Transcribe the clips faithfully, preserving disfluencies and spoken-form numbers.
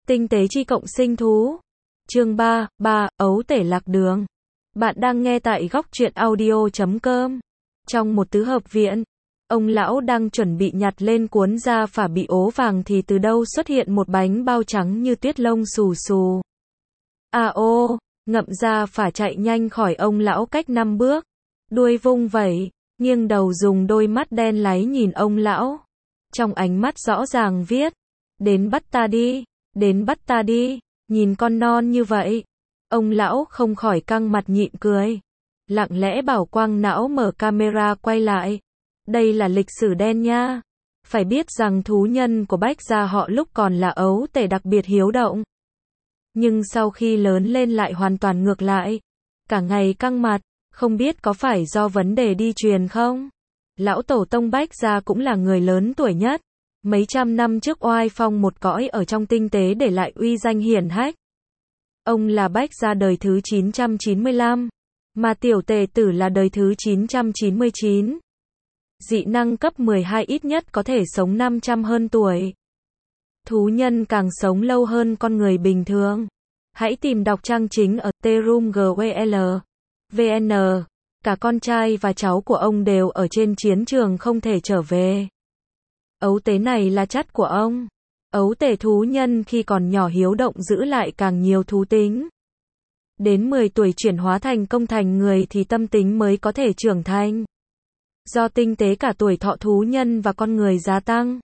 Tinh tế chi cộng sinh thú. Chương ba, ba, ấu tể lạc đường. Bạn đang nghe tại góc truyện audio chấm com. Trong một tứ hợp viện, ông lão đang chuẩn bị nhặt lên cuốn da phả bị ố vàng thì từ đâu xuất hiện một bánh bao trắng như tuyết lông xù xù. À ô, ngậm da phả chạy nhanh khỏi ông lão cách năm bước. Đuôi vung vẩy, nghiêng đầu dùng đôi mắt đen láy nhìn ông lão. Trong ánh mắt rõ ràng viết, đến bắt ta đi, đến bắt ta đi, nhìn con non như vậy. Ông lão không khỏi căng mặt nhịn cười. Lặng lẽ bảo quang não mở camera quay lại. Đây là lịch sử đen nha. Phải biết rằng thú nhân của Bách gia họ lúc còn là ấu tể đặc biệt hiếu động. Nhưng sau khi lớn lên lại hoàn toàn ngược lại. Cả ngày căng mặt, không biết có phải do vấn đề đi truyền không? Lão tổ tông Bách gia cũng là người lớn tuổi nhất. Mấy trăm năm trước oai phong một cõi ở trong tinh tế để lại uy danh hiển hách. Ông là Bách gia đời thứ chín trăm chín mươi lăm, mà tiểu tề tử là đời thứ chín trăm chín mươi chín. Dị năng cấp mười hai ít nhất có thể sống năm trăm hơn tuổi. Thú nhân càng sống lâu hơn con người bình thường. Hãy tìm đọc trang chính ở trum.gwl. vn. Cả con trai và cháu của ông đều ở trên chiến trường không thể trở về. Ấu tế này là chất của ông. Ấu tể thú nhân khi còn nhỏ hiếu động giữ lại càng nhiều thú tính. Đến mười tuổi chuyển hóa thành công thành người thì tâm tính mới có thể trưởng thành. Do tinh tế cả tuổi thọ thú nhân và con người gia tăng,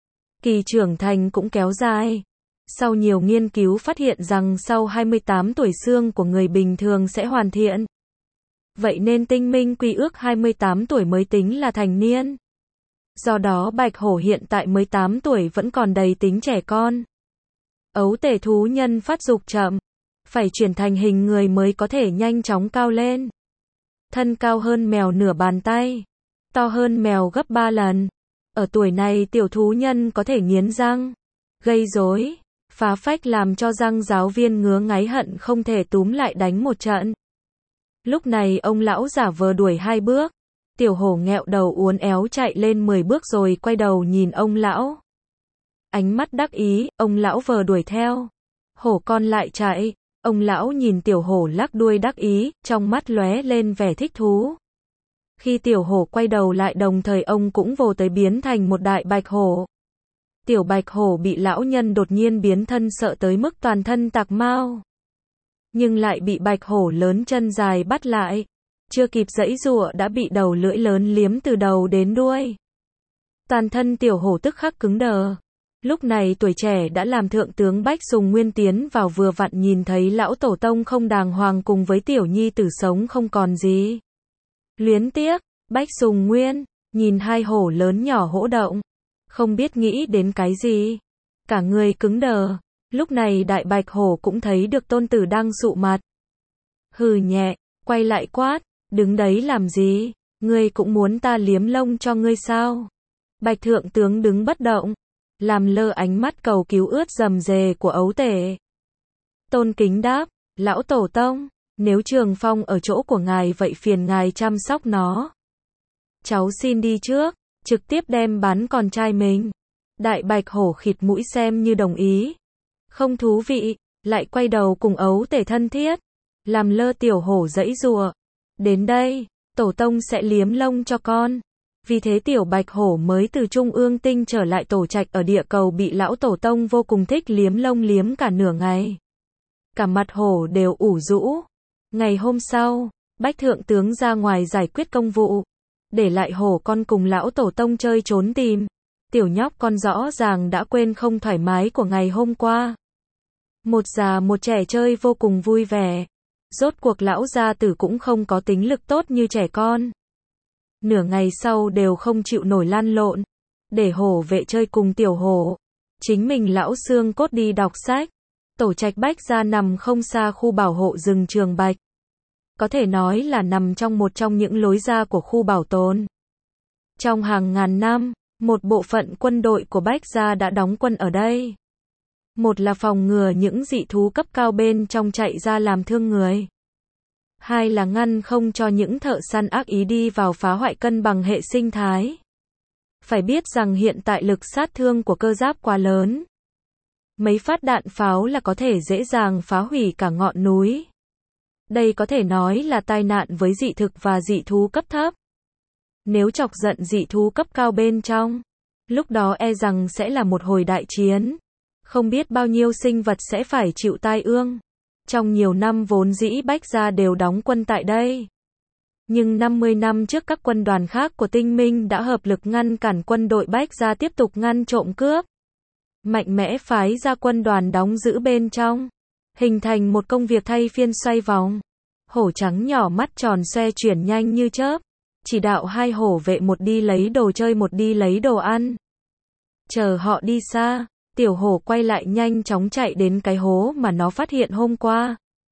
kỳ trưởng thành cũng kéo dài. Sau nhiều nghiên cứu phát hiện rằng sau hai mươi tám tuổi xương của người bình thường sẽ hoàn thiện. Vậy nên tinh minh quy ước hai mươi tám tuổi mới tính là thành niên. Do đó bạch hổ hiện tại mới tám tuổi vẫn còn đầy tính trẻ con. Ấu tể thú nhân phát dục chậm, phải chuyển thành hình người mới có thể nhanh chóng cao lên. Thân cao hơn mèo nửa bàn tay, to hơn mèo gấp ba lần. Ở tuổi này tiểu thú nhân có thể nghiến răng, gây rối, phá phách làm cho răng giáo viên ngứa ngáy hận không thể túm lại đánh một trận. Lúc này ông lão giả vờ đuổi hai bước. Tiểu hổ nghẹo đầu uốn éo chạy lên mười bước rồi quay đầu nhìn ông lão. Ánh mắt đắc ý, ông lão vờ đuổi theo. Hổ con lại chạy, ông lão nhìn tiểu hổ lắc đuôi đắc ý, trong mắt lóe lên vẻ thích thú. Khi tiểu hổ quay đầu lại đồng thời ông cũng vồ tới biến thành một đại bạch hổ. Tiểu bạch hổ bị lão nhân đột nhiên biến thân sợ tới mức toàn thân tạc mau. Nhưng lại bị bạch hổ lớn chân dài bắt lại. Chưa kịp giãy giụa đã bị đầu lưỡi lớn liếm từ đầu đến đuôi. Toàn thân tiểu hổ tức khắc cứng đờ. Lúc này tuổi trẻ đã làm thượng tướng Bách Sùng Nguyên tiến vào vừa vặn nhìn thấy lão tổ tông không đàng hoàng cùng với tiểu nhi tử sống không còn gì. Luyến tiếc, Bách Sùng Nguyên, nhìn hai hổ lớn nhỏ hỗ động. Không biết nghĩ đến cái gì. Cả người cứng đờ. Lúc này đại bạch hổ cũng thấy được tôn tử đang sụ mặt. Hừ nhẹ, quay lại quát. Đứng đấy làm gì? Ngươi cũng muốn ta liếm lông cho ngươi sao? Bạch thượng tướng đứng bất động, làm lơ ánh mắt cầu cứu ướt rầm rề của ấu tể. Tôn kính đáp, lão tổ tông, nếu Trường Phong ở chỗ của ngài vậy phiền ngài chăm sóc nó. Cháu xin đi trước, trực tiếp đem bắn con trai mình. Đại bạch hổ khịt mũi xem như đồng ý. Không thú vị, lại quay đầu cùng ấu tể thân thiết, làm lơ tiểu hổ giãy giụa. Đến đây, tổ tông sẽ liếm lông cho con. Vì thế tiểu bạch hổ mới từ trung ương tinh trở lại tổ trạch ở địa cầu bị lão tổ tông vô cùng thích liếm lông liếm cả nửa ngày. Cả mặt hổ đều ủ rũ. Ngày hôm sau, Bách thượng tướng ra ngoài giải quyết công vụ. Để lại hổ con cùng lão tổ tông chơi trốn tìm. Tiểu nhóc con rõ ràng đã quên không thoải mái của ngày hôm qua. Một già một trẻ chơi vô cùng vui vẻ. Rốt cuộc lão gia tử cũng không có tính lực tốt như trẻ con. Nửa ngày sau đều không chịu nổi lăn lộn. Để hổ vệ chơi cùng tiểu hổ. Chính mình lão xương cốt đi đọc sách. Tổ trạch Bách gia nằm không xa khu bảo hộ rừng Trường Bạch. Có thể nói là nằm trong một trong những lối ra của khu bảo tồn. Trong hàng ngàn năm, một bộ phận quân đội của Bách gia đã đóng quân ở đây. Một là phòng ngừa những dị thú cấp cao bên trong chạy ra làm thương người. Hai là ngăn không cho những thợ săn ác ý đi vào phá hoại cân bằng hệ sinh thái. Phải biết rằng hiện tại lực sát thương của cơ giáp quá lớn. Mấy phát đạn pháo là có thể dễ dàng phá hủy cả ngọn núi. Đây có thể nói là tai nạn với dị thực và dị thú cấp thấp. Nếu chọc giận dị thú cấp cao bên trong, lúc đó e rằng sẽ là một hồi đại chiến. Không biết bao nhiêu sinh vật sẽ phải chịu tai ương. Trong nhiều năm vốn dĩ Bách Gia đều đóng quân tại đây. Nhưng năm mươi năm trước các quân đoàn khác của Tinh Minh đã hợp lực ngăn cản quân đội Bách Gia tiếp tục ngăn trộm cướp. Mạnh mẽ phái ra quân đoàn đóng giữ bên trong. Hình thành một công việc thay phiên xoay vòng. Hổ trắng nhỏ mắt tròn xoe chuyển nhanh như chớp. Chỉ đạo hai hổ vệ một đi lấy đồ chơi một đi lấy đồ ăn. Chờ họ đi xa, tiểu hổ quay lại nhanh chóng chạy đến cái hố mà nó phát hiện hôm qua.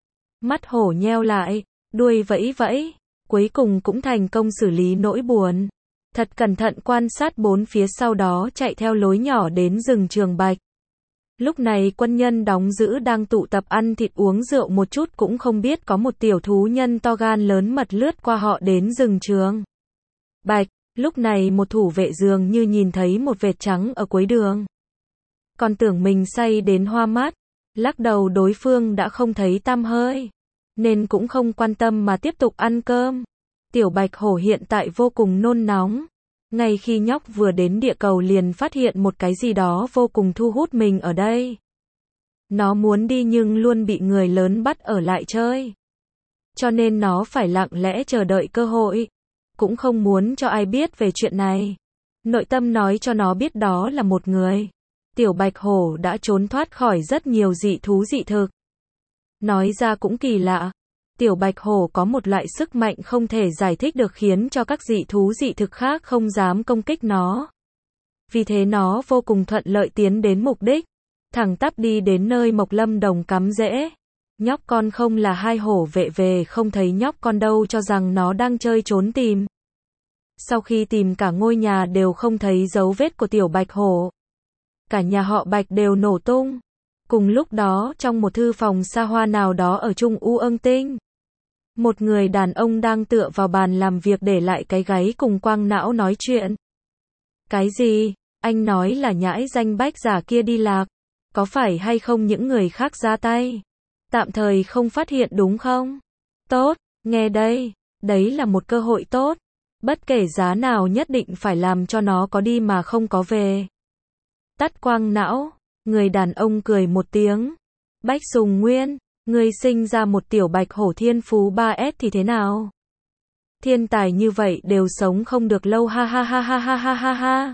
Mắt hổ nheo lại, đuôi vẫy vẫy, cuối cùng cũng thành công xử lý nỗi buồn. Thật cẩn thận quan sát bốn phía sau đó chạy theo lối nhỏ đến rừng Trường Bạch. Lúc này quân nhân đóng giữ đang tụ tập ăn thịt uống rượu một chút cũng không biết có một tiểu thú nhân to gan lớn mật lướt qua họ đến rừng Trường Bạch. Lúc này một thủ vệ dường như nhìn thấy một vệt trắng ở cuối đường. Còn tưởng mình say đến hoa mắt, lắc đầu đối phương đã không thấy tăm hơi, nên cũng không quan tâm mà tiếp tục ăn cơm. Tiểu Bạch Hổ hiện tại vô cùng nôn nóng. Ngay khi nhóc vừa đến địa cầu liền phát hiện một cái gì đó vô cùng thu hút mình ở đây. Nó muốn đi nhưng luôn bị người lớn bắt ở lại chơi. Cho nên nó phải lặng lẽ chờ đợi cơ hội. Cũng không muốn cho ai biết về chuyện này. Nội tâm nói cho nó biết đó là một người. Tiểu Bạch Hổ đã trốn thoát khỏi rất nhiều dị thú dị thực. Nói ra cũng kỳ lạ. Tiểu Bạch Hổ có một loại sức mạnh không thể giải thích được khiến cho các dị thú dị thực khác không dám công kích nó. Vì thế nó vô cùng thuận lợi tiến đến mục đích. Thẳng tắp đi đến nơi Mộc Lâm Đồng cắm rễ. Nhóc con không là hai hổ vệ về không thấy nhóc con đâu cho rằng nó đang chơi trốn tìm. Sau khi tìm cả ngôi nhà đều không thấy dấu vết của Tiểu Bạch Hổ. Cả nhà họ Bạch đều nổ tung. Cùng lúc đó trong một thư phòng xa hoa nào đó ở Trung U Ương Tinh. Một người đàn ông đang tựa vào bàn làm việc để lại cái gáy cùng quang não nói chuyện. Cái gì? Anh nói là nhãi danh Bách giả kia đi lạc. Có phải hay không những người khác ra tay? Tạm thời không phát hiện đúng không? Tốt, nghe đây. Đấy là một cơ hội tốt. Bất kể giá nào nhất định phải làm cho nó có đi mà không có về. Tắt quang não. Người đàn ông cười một tiếng. Bách Sùng Nguyên. Ngươi sinh ra một tiểu Bạch Hổ thiên phú ba S thì thế nào? Thiên tài như vậy đều sống không được lâu ha ha ha ha ha ha ha ha.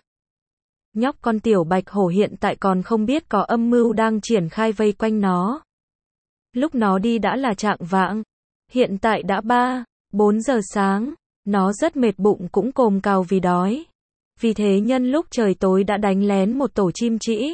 Nhóc con tiểu Bạch Hổ hiện tại còn không biết có âm mưu đang triển khai vây quanh nó. Lúc nó đi đã là trạng vạng. Hiện tại đã ba, bốn giờ sáng. Nó rất mệt bụng cũng cồm cào vì đói. Vì thế nhân lúc trời tối đã đánh lén một tổ chim trĩ.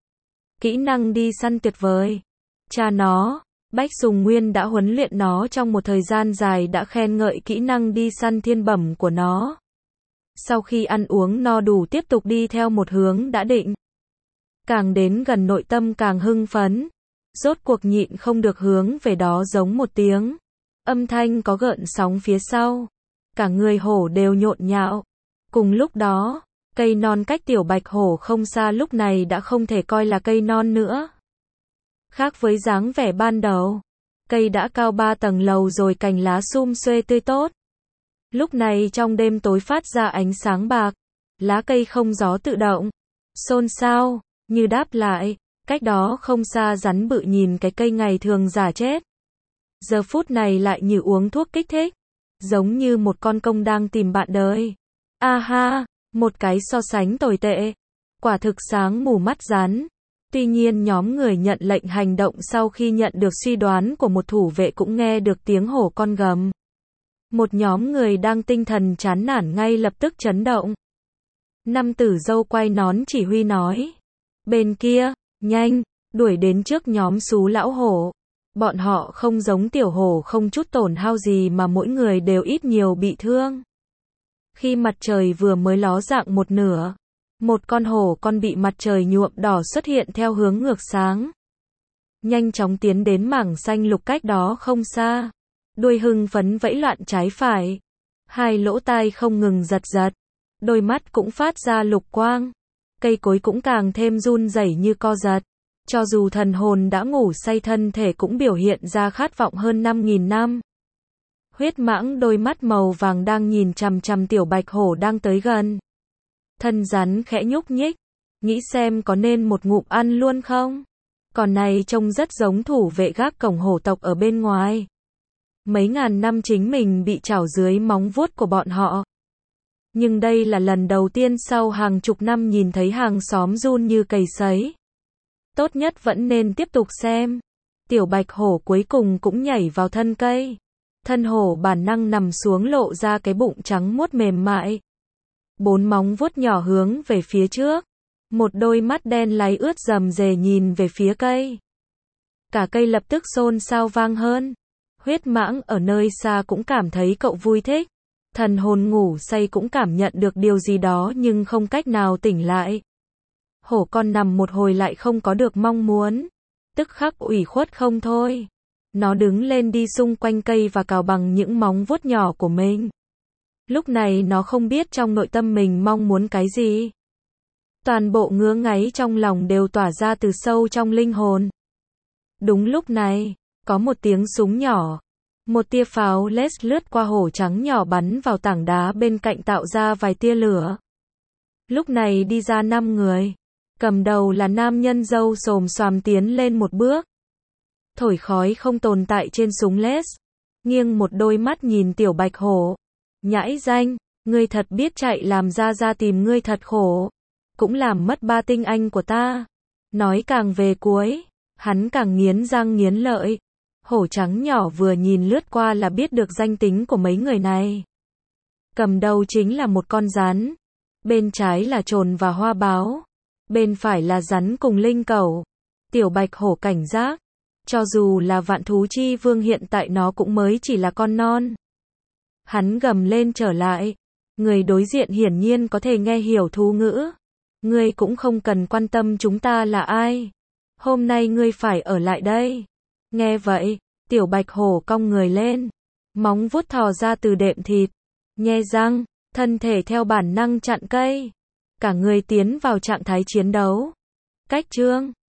Kỹ năng đi săn tuyệt vời. Cha nó, Bách Sùng Nguyên đã huấn luyện nó trong một thời gian dài đã khen ngợi kỹ năng đi săn thiên bẩm của nó. Sau khi ăn uống no đủ tiếp tục đi theo một hướng đã định. Càng đến gần nội tâm càng hưng phấn. Rốt cuộc nhịn không được hướng về đó giống một tiếng. Âm thanh có gợn sóng phía sau. Cả người hổ đều nhộn nhạo. Cùng lúc đó, cây non cách tiểu Bạch Hổ không xa lúc này đã không thể coi là cây non nữa. Khác với dáng vẻ ban đầu, cây đã cao ba tầng lầu rồi cành lá sum xuê tươi tốt. Lúc này trong đêm tối phát ra ánh sáng bạc, lá cây không gió tự động, xôn xao, như đáp lại, cách đó không xa rắn bự nhìn cái cây ngày thường giả chết. Giờ phút này lại như uống thuốc kích thích, giống như một con công đang tìm bạn đời. A ha, một cái so sánh tồi tệ, quả thực sáng mù mắt rắn. Tuy nhiên nhóm người nhận lệnh hành động sau khi nhận được suy đoán của một thủ vệ cũng nghe được tiếng hổ con gầm. Một nhóm người đang tinh thần chán nản ngay lập tức chấn động. Năm tử dâu quay nón chỉ huy nói. Bên kia, nhanh, đuổi đến trước nhóm xú lão hổ. Bọn họ không giống tiểu hổ không chút tổn hao gì mà mỗi người đều ít nhiều bị thương. Khi mặt trời vừa mới ló dạng một nửa, một con hổ con bị mặt trời nhuộm đỏ xuất hiện theo hướng ngược sáng. Nhanh chóng tiến đến mảng xanh lục cách đó không xa. Đuôi hưng phấn vẫy loạn trái phải. Hai lỗ tai không ngừng giật giật. Đôi mắt cũng phát ra lục quang. Cây cối cũng càng thêm run rẩy như co giật. Cho dù thần hồn đã ngủ say, thân thể cũng biểu hiện ra khát vọng hơn năm nghìn năm. Huyết mãng đôi mắt màu vàng đang nhìn chằm chằm tiểu bạch hổ đang tới gần. Thân rắn khẽ nhúc nhích, nghĩ xem có nên một ngụm ăn luôn không? Con này trông rất giống thủ vệ gác cổng hổ tộc ở bên ngoài. Mấy ngàn năm chính mình bị trảo dưới móng vuốt của bọn họ. Nhưng đây là lần đầu tiên sau hàng chục năm nhìn thấy hàng xóm run như cầy sấy. Tốt nhất vẫn nên tiếp tục xem. Tiểu bạch hổ cuối cùng cũng nhảy vào thân cây. Thân hổ bản năng nằm xuống lộ ra cái bụng trắng muốt mềm mại. Bốn móng vuốt nhỏ hướng về phía trước. Một đôi mắt đen láy ướt rầm rề nhìn về phía cây. Cả cây lập tức xôn xao vang hơn. Huyết mãng ở nơi xa cũng cảm thấy cậu vui thích. Thần hồn ngủ say cũng cảm nhận được điều gì đó nhưng không cách nào tỉnh lại. Hổ con nằm một hồi lại không có được mong muốn. Tức khắc ủy khuất không thôi. Nó đứng lên đi xung quanh cây và cào bằng những móng vuốt nhỏ của mình. Lúc này nó không biết trong nội tâm mình mong muốn cái gì. Toàn bộ ngứa ngáy trong lòng đều tỏa ra từ sâu trong linh hồn. Đúng lúc này, có một tiếng súng nhỏ. Một tia pháo lét lướt qua hổ trắng nhỏ bắn vào tảng đá bên cạnh tạo ra vài tia lửa. Lúc này đi ra năm người. Cầm đầu là nam nhân râu xồm xoàm tiến lên một bước. Thổi khói không tồn tại trên súng lét. Nghiêng một đôi mắt nhìn tiểu bạch hổ. Nhãi danh, ngươi thật biết chạy, làm ra ra tìm ngươi thật khổ. Cũng làm mất ba tinh anh của ta. Nói càng về cuối, hắn càng nghiến răng nghiến lợi. Hổ trắng nhỏ vừa nhìn lướt qua là biết được danh tính của mấy người này. Cầm đầu chính là một con rắn. Bên trái là trồn và hoa báo. Bên phải là rắn cùng linh cẩu. Tiểu bạch hổ cảnh giác. Cho dù là vạn thú chi vương hiện tại nó cũng mới chỉ là con non. Hắn gầm lên trở lại. Người đối diện hiển nhiên có thể nghe hiểu thú ngữ. Ngươi cũng không cần quan tâm chúng ta là ai. Hôm nay ngươi phải ở lại đây. Nghe vậy, tiểu bạch hổ cong người lên. Móng vuốt thò ra từ đệm thịt. Nhe răng, thân thể theo bản năng chặn cây. Cả người tiến vào trạng thái chiến đấu. Cách chương